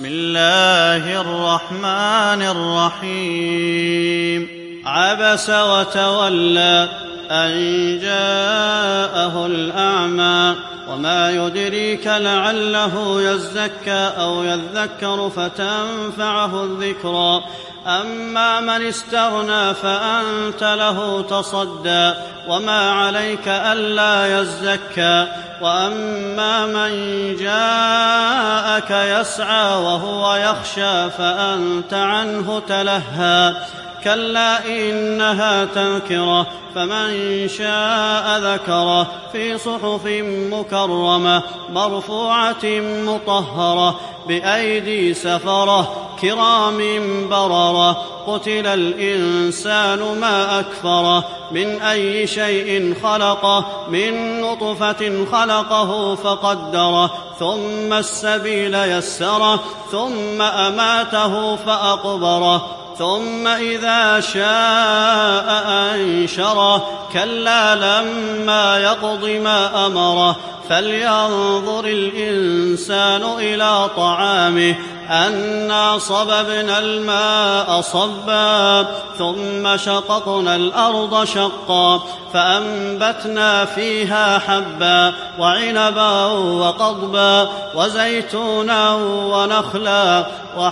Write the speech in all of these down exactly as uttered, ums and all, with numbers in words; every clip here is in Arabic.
بسم الله الرحمن الرحيم عبس وتولى أن جاءه الأعمى وما يدريك لعله يزكى أو يذكر فتنفعه الذكرى أما من استغنى فأنت له تصدى وما عليك ألا يزكى وأما من جاءك يسعى وهو يخشى فأنت عنه تلهى كلا إنها تذكرة فمن شاء ذكره في صحف مكرمة مرفوعة مطهرة بأيدي سفرة كرام بررة قتل الإنسان ما أكفره من أي شيء خلقه من نطفة خلقه فقدره ثم السبيل يسره ثم أماته فأقبره ثم إذا شاء أنشره كلا لما يقض ما أمره فلينظر الإنسان إلى طعامه أنا صببنا الماء صبا ثم شققنا الأرض شقا فأنبتنا فيها حبا وعنبا وقضبا وزيتونا ونخلا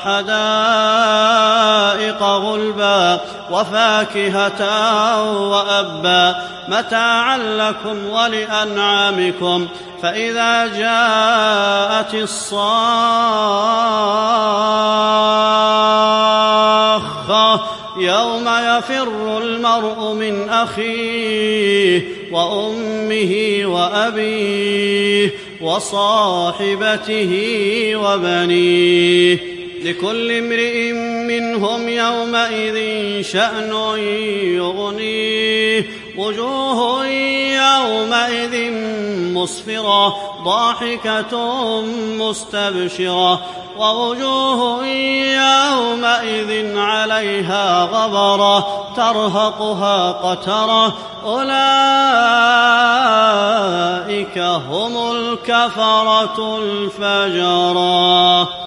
وحدائق غلبا وفاكهة وأبا متاعا لكم ولأنعامكم فإذا جاءت الصاخة يوم يفر المرء من أخيه وأمه وأبيه وصاحبته وبنيه لكل امرئ منهم يومئذ شأن يغنيه وجوه يومئذ مسفرة ضاحكة مستبشرة ووجوه يومئذ عليها غبرة ترهقها قترة أولئك هم الكفرة الفجرة.